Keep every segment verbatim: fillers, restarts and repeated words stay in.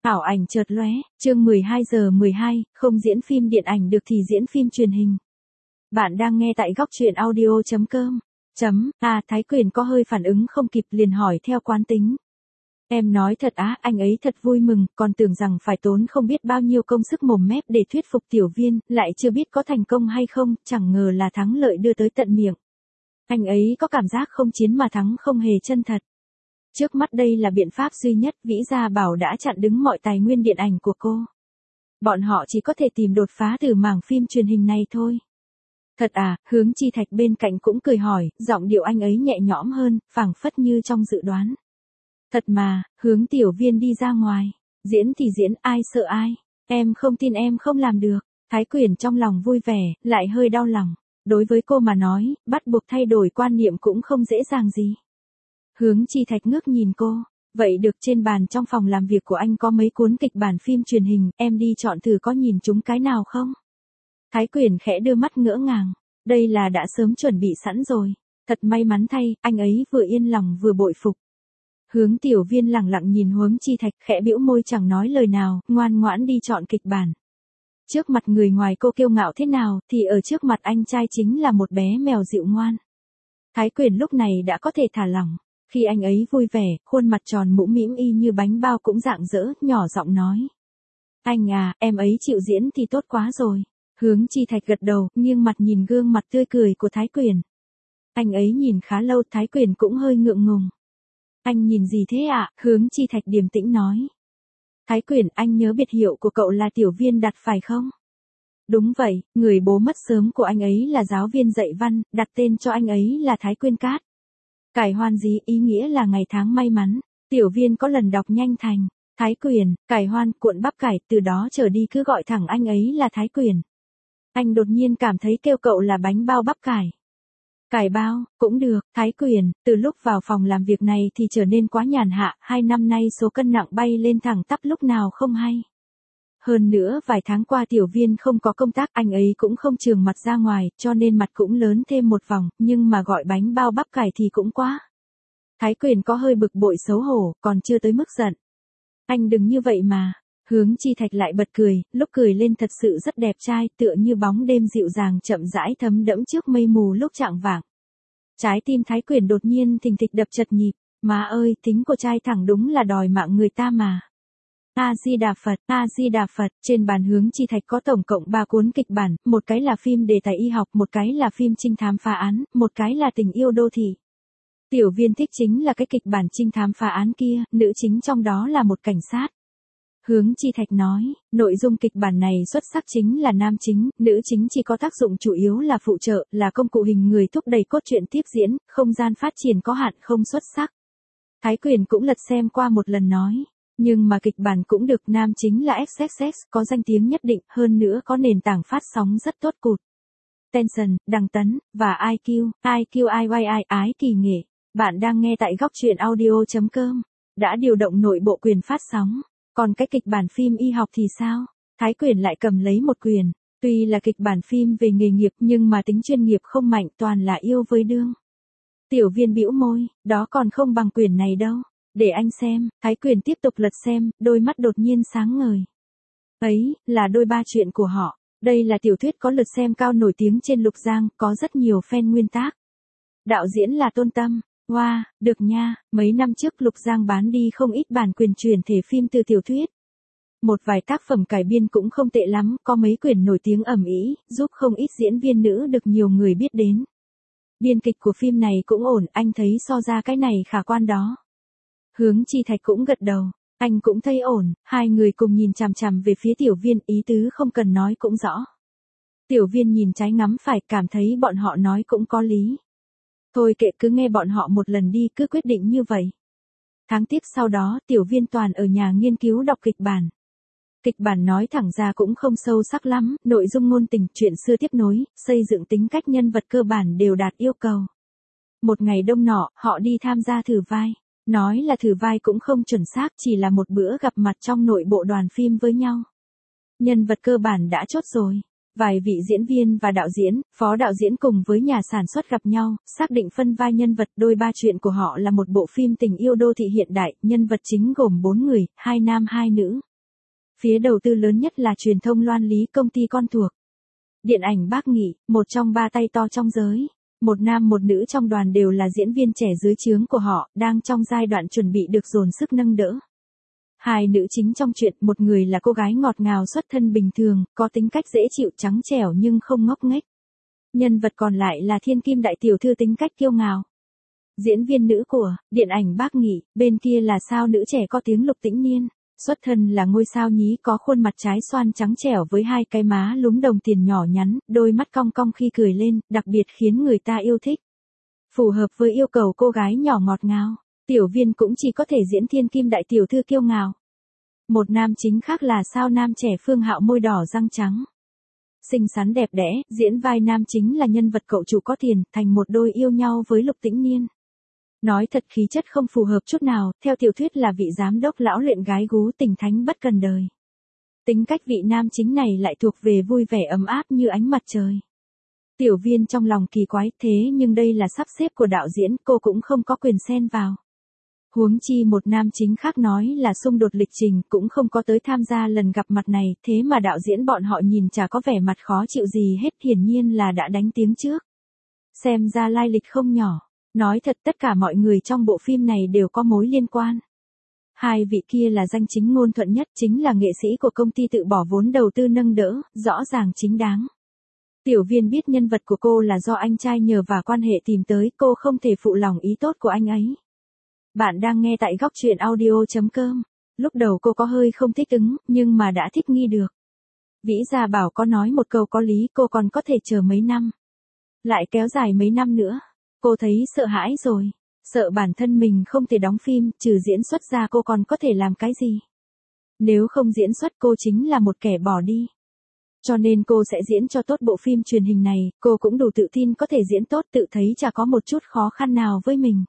Ảo ảnh chợt lóe, chương mười hai giờ mười hai, không diễn phim điện ảnh được thì diễn phim truyền hình. Bạn đang nghe tại góc truyện audio chấm com. Chấm, à Thái Quyền có hơi phản ứng không kịp liền hỏi theo quán tính. Em nói thật á, anh ấy thật vui mừng, còn tưởng rằng phải tốn không biết bao nhiêu công sức mồm mép để thuyết phục tiểu viên, lại chưa biết có thành công hay không, chẳng ngờ là thắng lợi đưa tới tận miệng. Anh ấy có cảm giác không chiến mà thắng không hề chân thật. Trước mắt đây là biện pháp duy nhất, Vĩ Gia Bảo đã chặn đứng mọi tài nguyên điện ảnh của cô. Bọn họ chỉ có thể tìm đột phá từ mảng phim truyền hình này thôi. Thật à, Hướng Chi Thạch bên cạnh cũng cười hỏi, giọng điệu anh ấy nhẹ nhõm hơn, phảng phất như trong dự đoán. Thật mà, Hướng tiểu viên đi ra ngoài, diễn thì diễn, ai sợ ai, em không tin em không làm được. Thái Quyền trong lòng vui vẻ, lại hơi đau lòng. Đối với cô mà nói, bắt buộc thay đổi quan niệm cũng không dễ dàng gì. Hướng Chi Thạch ngước nhìn cô, vậy được, trên bàn trong phòng làm việc của anh có mấy cuốn kịch bản phim truyền hình, em đi chọn thử có nhìn chúng cái nào không? Thái Quyền khẽ đưa mắt ngỡ ngàng, đây là đã sớm chuẩn bị sẵn rồi, thật may mắn thay, anh ấy vừa yên lòng vừa bội phục. Hướng tiểu viên lẳng lặng nhìn Hướng Chi Thạch, khẽ bĩu môi chẳng nói lời nào, ngoan ngoãn đi chọn kịch bản. Trước mặt người ngoài cô kiêu ngạo thế nào, thì ở trước mặt anh trai chính là một bé mèo dịu ngoan. Thái Quyền lúc này đã có thể thả lỏng. Khi anh ấy vui vẻ, khuôn mặt tròn mũm mĩm y như bánh bao cũng rạng rỡ, nhỏ giọng nói. Anh à, em ấy chịu diễn thì tốt quá rồi. Hướng Chi Thạch gật đầu, nghiêng mặt nhìn gương mặt tươi cười của Thái Quyền. Anh ấy nhìn khá lâu, Thái Quyền cũng hơi ngượng ngùng. Anh nhìn gì thế ạ? Hướng Chi Thạch điềm tĩnh nói. Thái Quyền, anh nhớ biệt hiệu của cậu là tiểu viên đặt phải không? Đúng vậy, người bố mất sớm của anh ấy là giáo viên dạy văn, đặt tên cho anh ấy là Thái Quyên Cát. Cải hoan gì, ý nghĩa là ngày tháng may mắn. Tiểu viên có lần đọc nhanh thành Thái Quyền, cải hoan, cuộn bắp cải, từ đó trở đi cứ gọi thẳng anh ấy là Thái Quyền. Anh đột nhiên cảm thấy kêu cậu là bánh bao bắp cải. Cải bao, cũng được, Thái Quyền, từ lúc vào phòng làm việc này thì trở nên quá nhàn hạ, hai năm nay số cân nặng bay lên thẳng tắp lúc nào không hay. Hơn nữa vài tháng qua tiểu viên không có công tác, anh ấy cũng không trường mặt ra ngoài, cho nên mặt cũng lớn thêm một vòng, nhưng mà gọi bánh bao bắp cải thì cũng quá. Thái Quyền có hơi bực bội xấu hổ, còn chưa tới mức giận. Anh đừng như vậy mà. Hướng Chi Thạch lại bật cười, lúc cười lên thật sự rất đẹp trai, tựa như bóng đêm dịu dàng chậm rãi thấm đẫm trước mây mù lúc chạng vạng. Trái tim Thái Quyền đột nhiên thình thịch đập chật nhịp, má ơi, tính của trai thẳng đúng là đòi mạng người ta mà. A-di-đà Phật, A-di-đà Phật, trên bàn Hướng Chi Thạch có tổng cộng ba cuốn kịch bản, một cái là phim đề tài y học, một cái là phim trinh thám phá án, một cái là tình yêu đô thị. Tiểu viên thích chính là cái kịch bản trinh thám phá án kia, nữ chính trong đó là một cảnh sát. Hướng Chi Thạch nói, nội dung kịch bản này xuất sắc chính là nam chính, nữ chính chỉ có tác dụng chủ yếu là phụ trợ, là công cụ hình người thúc đẩy cốt truyện tiếp diễn, không gian phát triển có hạn không xuất sắc. Thái Quyền cũng lật xem qua một lần nói. Nhưng mà kịch bản cũng được, nam chính là ích ích ích, có danh tiếng nhất định, hơn nữa có nền tảng phát sóng rất tốt cụt. Tension, Đằng Tấn, và i kiu, i kiu i i i, ái kỳ nghệ. Bạn đang nghe tại góc truyện audio chấm com. Đã điều động nội bộ quyền phát sóng. Còn cái kịch bản phim y học thì sao? Thái Quyền lại cầm lấy một quyền. Tuy là kịch bản phim về nghề nghiệp nhưng mà tính chuyên nghiệp không mạnh, toàn là yêu với đương. Tiểu viên bĩu môi, đó còn không bằng quyền này đâu. Để anh xem, Thái Quyền tiếp tục lật xem, đôi mắt đột nhiên sáng ngời. Ấy, là đôi ba chuyện của họ. Đây là tiểu thuyết có lượt xem cao nổi tiếng trên Lục Giang, có rất nhiều fan nguyên tác. Đạo diễn là Tôn Tâm. Wow, được nha, mấy năm trước Lục Giang bán đi không ít bản quyền chuyển thể phim từ tiểu thuyết. Một vài tác phẩm cải biên cũng không tệ lắm, có mấy quyển nổi tiếng ầm ĩ, giúp không ít diễn viên nữ được nhiều người biết đến. Biên kịch của phim này cũng ổn, anh thấy so ra cái này khả quan đó. Hướng Chi Thạch cũng gật đầu, anh cũng thấy ổn, hai người cùng nhìn chằm chằm về phía tiểu viên, ý tứ không cần nói cũng rõ. Tiểu viên nhìn trái ngắm phải, cảm thấy bọn họ nói cũng có lý. Thôi kệ, cứ nghe bọn họ một lần đi, cứ quyết định như vậy. Tháng tiếp sau đó, tiểu viên toàn ở nhà nghiên cứu đọc kịch bản. Kịch bản nói thẳng ra cũng không sâu sắc lắm, nội dung ngôn tình, chuyện xưa tiếp nối, xây dựng tính cách nhân vật cơ bản đều đạt yêu cầu. Một ngày đông nọ, họ đi tham gia thử vai. Nói là thử vai cũng không chuẩn xác, chỉ là một bữa gặp mặt trong nội bộ đoàn phim với nhau. Nhân vật cơ bản đã chốt rồi. Vài vị diễn viên và đạo diễn, phó đạo diễn cùng với nhà sản xuất gặp nhau, xác định phân vai nhân vật. Đôi ba chuyện của họ là một bộ phim tình yêu đô thị hiện đại, nhân vật chính gồm bốn người, hai nam hai nữ. Phía đầu tư lớn nhất là truyền thông Loan Lý, công ty con thuộc. Điện ảnh Bác Nghị, một trong ba tay to trong giới. Một nam một nữ trong đoàn đều là diễn viên trẻ dưới trướng của họ, đang trong giai đoạn chuẩn bị được dồn sức nâng đỡ. Hai nữ chính trong truyện, một người là cô gái ngọt ngào xuất thân bình thường, có tính cách dễ chịu trắng trẻo nhưng không ngốc nghếch. Nhân vật còn lại là thiên kim đại tiểu thư tính cách kiêu ngạo. Diễn viên nữ của điện ảnh Bác Nghị, bên kia là sao nữ trẻ có tiếng Lục Tĩnh Niên. Xuất thân là ngôi sao nhí, có khuôn mặt trái xoan trắng trẻo với hai cái má lúm đồng tiền nhỏ nhắn, đôi mắt cong cong khi cười lên, đặc biệt khiến người ta yêu thích. Phù hợp với yêu cầu cô gái nhỏ ngọt ngào, Tiểu Viên cũng chỉ có thể diễn thiên kim đại tiểu thư kiêu ngạo. Một nam chính khác là sao nam trẻ Phương Hạo, môi đỏ răng trắng. Xinh xắn đẹp đẽ, diễn vai nam chính là nhân vật cậu chủ có tiền, thành một đôi yêu nhau với Lục Tĩnh Niên. Nói thật khí chất không phù hợp chút nào, theo tiểu thuyết là vị giám đốc lão luyện gái gú tình thánh bất cần đời. Tính cách vị nam chính này lại thuộc về vui vẻ ấm áp như ánh mặt trời. Tiểu Viên trong lòng kỳ quái, thế nhưng đây là sắp xếp của đạo diễn, cô cũng không có quyền xen vào. Huống chi một nam chính khác nói là xung đột lịch trình, cũng không có tới tham gia lần gặp mặt này, thế mà đạo diễn bọn họ nhìn chả có vẻ mặt khó chịu gì hết, hiển nhiên là đã đánh tiếng trước. Xem ra lai lịch không nhỏ. Nói thật, tất cả mọi người trong bộ phim này đều có mối liên quan. Hai vị kia là danh chính ngôn thuận nhất, chính là nghệ sĩ của công ty tự bỏ vốn đầu tư nâng đỡ, rõ ràng chính đáng. Tiểu Viên biết nhân vật của cô là do anh trai nhờ và quan hệ tìm tới, cô không thể phụ lòng ý tốt của anh ấy. Bạn đang nghe tại góc truyện audio chấm com. Lúc đầu cô có hơi không thích ứng, nhưng mà đã thích nghi được. Vĩ Gia Bảo có nói một câu có lý, cô còn có thể chờ mấy năm. Lại kéo dài mấy năm nữa. Cô thấy sợ hãi rồi, sợ bản thân mình không thể đóng phim, trừ diễn xuất ra cô còn có thể làm cái gì. Nếu không diễn xuất cô chính là một kẻ bỏ đi. Cho nên cô sẽ diễn cho tốt bộ phim truyền hình này, cô cũng đủ tự tin có thể diễn tốt, tự thấy chả có một chút khó khăn nào với mình.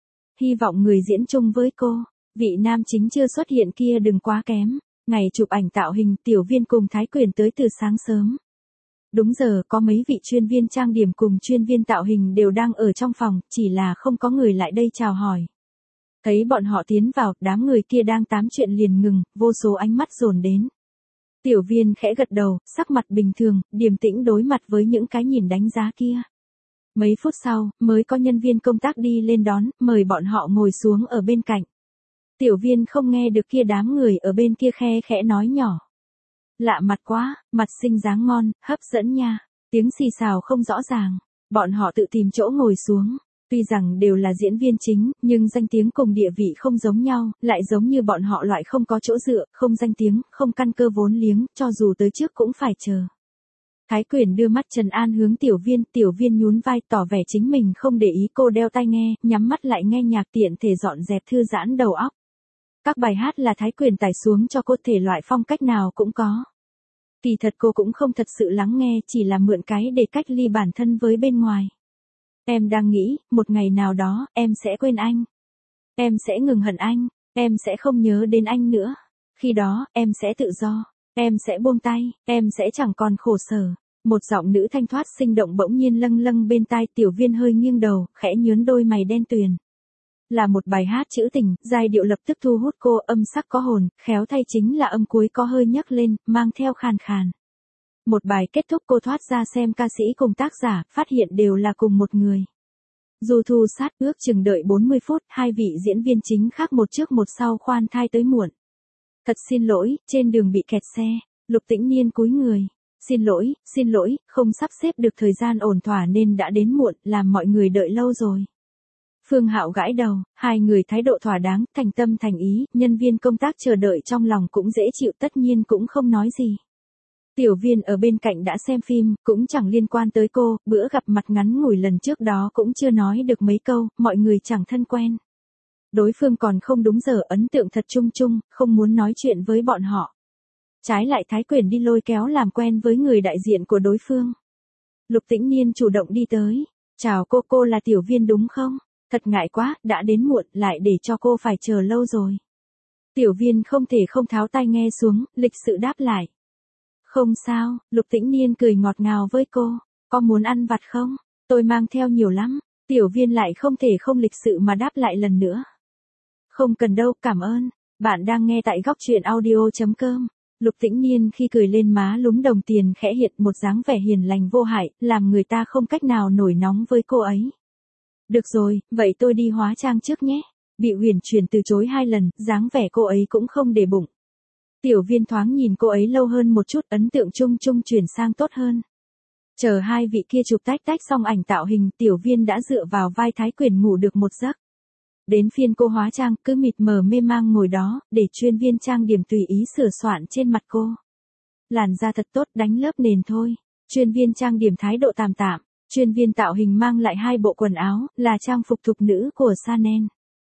Hy vọng người diễn chung với cô, vị nam chính chưa xuất hiện kia đừng quá kém. Ngày chụp ảnh tạo hình, Tiểu Viên cùng Thái Quyền tới từ sáng sớm. Đúng giờ, có mấy vị chuyên viên trang điểm cùng chuyên viên tạo hình đều đang ở trong phòng, chỉ là không có người lại đây chào hỏi. Thấy bọn họ tiến vào, đám người kia đang tám chuyện liền ngừng, vô số ánh mắt dồn đến. Tiểu Viên khẽ gật đầu, sắc mặt bình thường, điềm tĩnh đối mặt với những cái nhìn đánh giá kia. Mấy phút sau, mới có nhân viên công tác đi lên đón, mời bọn họ ngồi xuống ở bên cạnh. Tiểu Viên không nghe được kia đám người ở bên kia khe khẽ nói nhỏ. Lạ mặt quá, mặt xinh dáng ngon, hấp dẫn nha. Tiếng xì xào không rõ ràng. Bọn họ tự tìm chỗ ngồi xuống. Tuy rằng đều là diễn viên chính, nhưng danh tiếng cùng địa vị không giống nhau, lại giống như bọn họ loại không có chỗ dựa, không danh tiếng, không căn cơ vốn liếng, cho dù tới trước cũng phải chờ. Thái Quyền đưa mắt trấn an hướng Tiểu Viên, Tiểu Viên nhún vai tỏ vẻ chính mình không để ý, cô đeo tai nghe, nhắm mắt lại nghe nhạc tiện thể dọn dẹp thư giãn đầu óc. Các bài hát là Thái Quyền tải xuống cho cô, thể loại phong cách nào cũng có. Kỳ thật cô cũng không thật sự lắng nghe, chỉ là mượn cái để cách ly bản thân với bên ngoài. Em đang nghĩ, một ngày nào đó, em sẽ quên anh. Em sẽ ngừng hận anh, em sẽ không nhớ đến anh nữa. Khi đó, em sẽ tự do, em sẽ buông tay, em sẽ chẳng còn khổ sở. Một giọng nữ thanh thoát sinh động bỗng nhiên lâng lâng bên tai, Tiểu Viên hơi nghiêng đầu, khẽ nhướng đôi mày đen tuyền. Là một bài hát trữ tình, giai điệu lập tức thu hút cô, âm sắc có hồn, khéo thay chính là âm cuối có hơi nhấc lên, mang theo khàn khàn. Một bài kết thúc cô thoát ra xem ca sĩ cùng tác giả, phát hiện đều là cùng một người. Dù thu sát ước chừng đợi bốn mươi phút, hai vị diễn viên chính khác một trước một sau khoan thai tới muộn. Thật xin lỗi, trên đường bị kẹt xe, Lục Tĩnh Niên cúi người. Xin lỗi, xin lỗi, không sắp xếp được thời gian ổn thỏa nên đã đến muộn, làm mọi người đợi lâu rồi. Phương Hạo gãi đầu, hai người thái độ thỏa đáng, thành tâm thành ý, nhân viên công tác chờ đợi trong lòng cũng dễ chịu, tất nhiên cũng không nói gì. Tiểu Viên ở bên cạnh đã xem phim, cũng chẳng liên quan tới cô, bữa gặp mặt ngắn ngủi lần trước đó cũng chưa nói được mấy câu, mọi người chẳng thân quen. Đối phương còn không đúng giờ, ấn tượng thật chung chung, không muốn nói chuyện với bọn họ. Trái lại Thái Quyền đi lôi kéo làm quen với người đại diện của đối phương. Lục Tĩnh Niên chủ động đi tới. Chào cô, cô là Tiểu Viên đúng không? Thật ngại quá, đã đến muộn, lại để cho cô phải chờ lâu rồi. Tiểu Viên không thể không tháo tai nghe xuống, lịch sự đáp lại. Không sao, Lục Tĩnh Niên cười ngọt ngào với cô. Có muốn ăn vặt không? Tôi mang theo nhiều lắm. Tiểu Viên lại không thể không lịch sự mà đáp lại lần nữa. Không cần đâu, cảm ơn. Bạn đang nghe tại góc truyện audio chấm com. Lục Tĩnh Niên khi cười lên má lúm đồng tiền khẽ hiện một dáng vẻ hiền lành vô hại, làm người ta không cách nào nổi nóng với cô ấy. Được rồi, vậy tôi đi hóa trang trước nhé. Bị Huyền Truyền từ chối hai lần, dáng vẻ cô ấy cũng không để bụng. Tiểu Viên thoáng nhìn cô ấy lâu hơn một chút, ấn tượng chung chung chuyển sang tốt hơn. Chờ hai vị kia chụp tách tách xong ảnh tạo hình, Tiểu Viên đã dựa vào vai Thái Quyền ngủ được một giấc. Đến phiên cô hóa trang, cứ mịt mờ mê mang ngồi đó, để chuyên viên trang điểm tùy ý sửa soạn trên mặt cô. Làn da thật tốt, đánh lớp nền thôi. Chuyên viên trang điểm thái độ tạm tạm. Chuyên viên tạo hình mang lại hai bộ quần áo, là trang phục thục nữ của Chanel.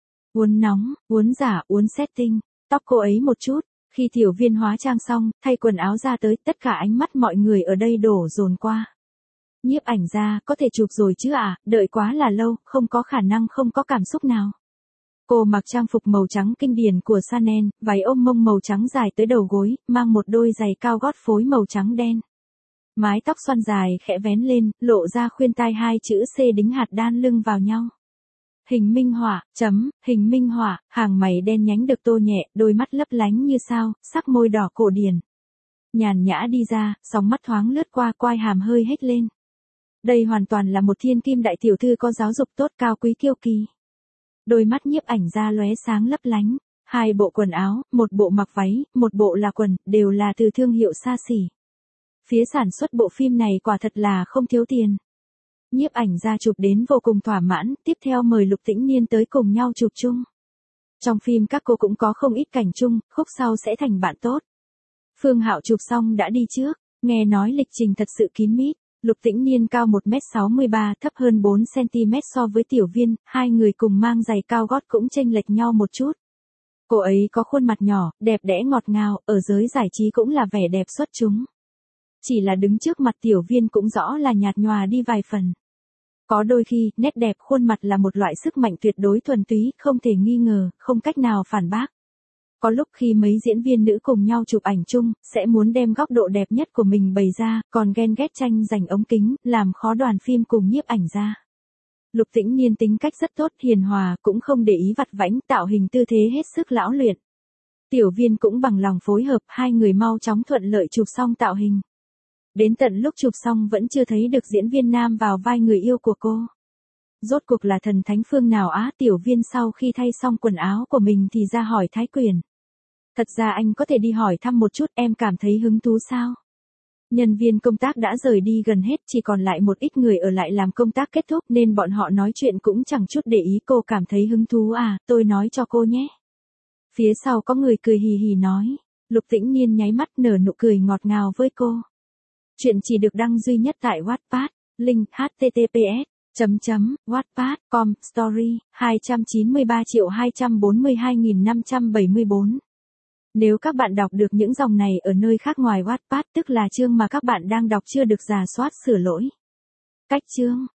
Uốn nóng, uốn giả, uốn setting, tóc cô ấy một chút. Khi Tiểu Viên hóa trang xong, thay quần áo ra tới, tất cả ánh mắt mọi người ở đây đổ dồn qua. Nhiếp ảnh ra, có thể chụp rồi chứ à, đợi quá là lâu, không có khả năng không có cảm xúc nào. Cô mặc trang phục màu trắng kinh điển của Chanel, váy ôm mông màu trắng dài tới đầu gối, mang một đôi giày cao gót phối màu trắng đen. Mái tóc xoăn dài khẽ vén lên, lộ ra khuyên tai hai chữ C đính hạt đan lưng vào nhau. Hình minh họa, chấm, hình minh họa, hàng mày đen nhánh được tô nhẹ, đôi mắt lấp lánh như sao, sắc môi đỏ cổ điển. Nhàn nhã đi ra, sóng mắt thoáng lướt qua, quai hàm hơi hết lên. Đây hoàn toàn là một thiên kim đại tiểu thư có giáo dục tốt, cao quý kiêu kỳ. Đôi mắt nhiếp ảnh ra lóe sáng lấp lánh. Hai bộ quần áo, một bộ mặc váy, một bộ là quần, đều là từ thương hiệu xa xỉ. Phía sản xuất bộ phim này quả thật là không thiếu tiền. Nhiếp ảnh ra chụp đến vô cùng thỏa mãn, tiếp theo mời Lục Tĩnh Niên tới cùng nhau chụp chung. Trong phim các cô cũng có không ít cảnh chung, khúc sau sẽ thành bạn tốt. Phương Hạo chụp xong đã đi trước, nghe nói lịch trình thật sự kín mít. Lục Tĩnh Niên cao một mét sáu mươi ba, thấp hơn bốn xăng-ti-mét so với Tiểu Viên, hai người cùng mang giày cao gót cũng chênh lệch nhau một chút. Cô ấy có khuôn mặt nhỏ, đẹp đẽ ngọt ngào, ở giới giải trí cũng là vẻ đẹp xuất chúng. Chỉ là đứng trước mặt Tiểu Viên cũng rõ là nhạt nhòa đi vài phần. Có đôi khi, nét đẹp khuôn mặt là một loại sức mạnh tuyệt đối thuần túy, không thể nghi ngờ, không cách nào phản bác. Có lúc khi mấy diễn viên nữ cùng nhau chụp ảnh chung, sẽ muốn đem góc độ đẹp nhất của mình bày ra, còn ghen ghét tranh giành ống kính, làm khó đoàn phim cùng nhiếp ảnh ra. Lục Tĩnh Niên tính cách rất tốt, hiền hòa, cũng không để ý vặt vãnh, tạo hình tư thế hết sức lão luyện. Tiểu Viên cũng bằng lòng phối hợp, hai người mau chóng thuận lợi chụp xong tạo hình. Đến tận lúc chụp xong vẫn chưa thấy được diễn viên nam vào vai người yêu của cô. Rốt cuộc là thần thánh phương nào á? Tiểu Viên sau khi thay xong quần áo của mình thì ra hỏi Thái Quyền. Thật ra anh có thể đi hỏi thăm một chút, em cảm thấy hứng thú sao? Nhân viên công tác đã rời đi gần hết, chỉ còn lại một ít người ở lại làm công tác kết thúc nên bọn họ nói chuyện cũng chẳng chút để ý. Cô cảm thấy hứng thú à, tôi nói cho cô nhé. Phía sau có người cười hì hì nói. Lục Tĩnh Niên nháy mắt nở nụ cười ngọt ngào với cô. Chuyện chỉ được đăng duy nhất tại Wattpad, link h t t p s chấm chấm wattpad chấm com story hai trăm chín mươi ba triệu hai trăm bốn mươi hai nghìn năm trăm bảy mươi bốn. Nếu các bạn đọc được những dòng này ở nơi khác ngoài Wattpad, tức là chương mà các bạn đang đọc chưa được rà soát sửa lỗi. Cách chương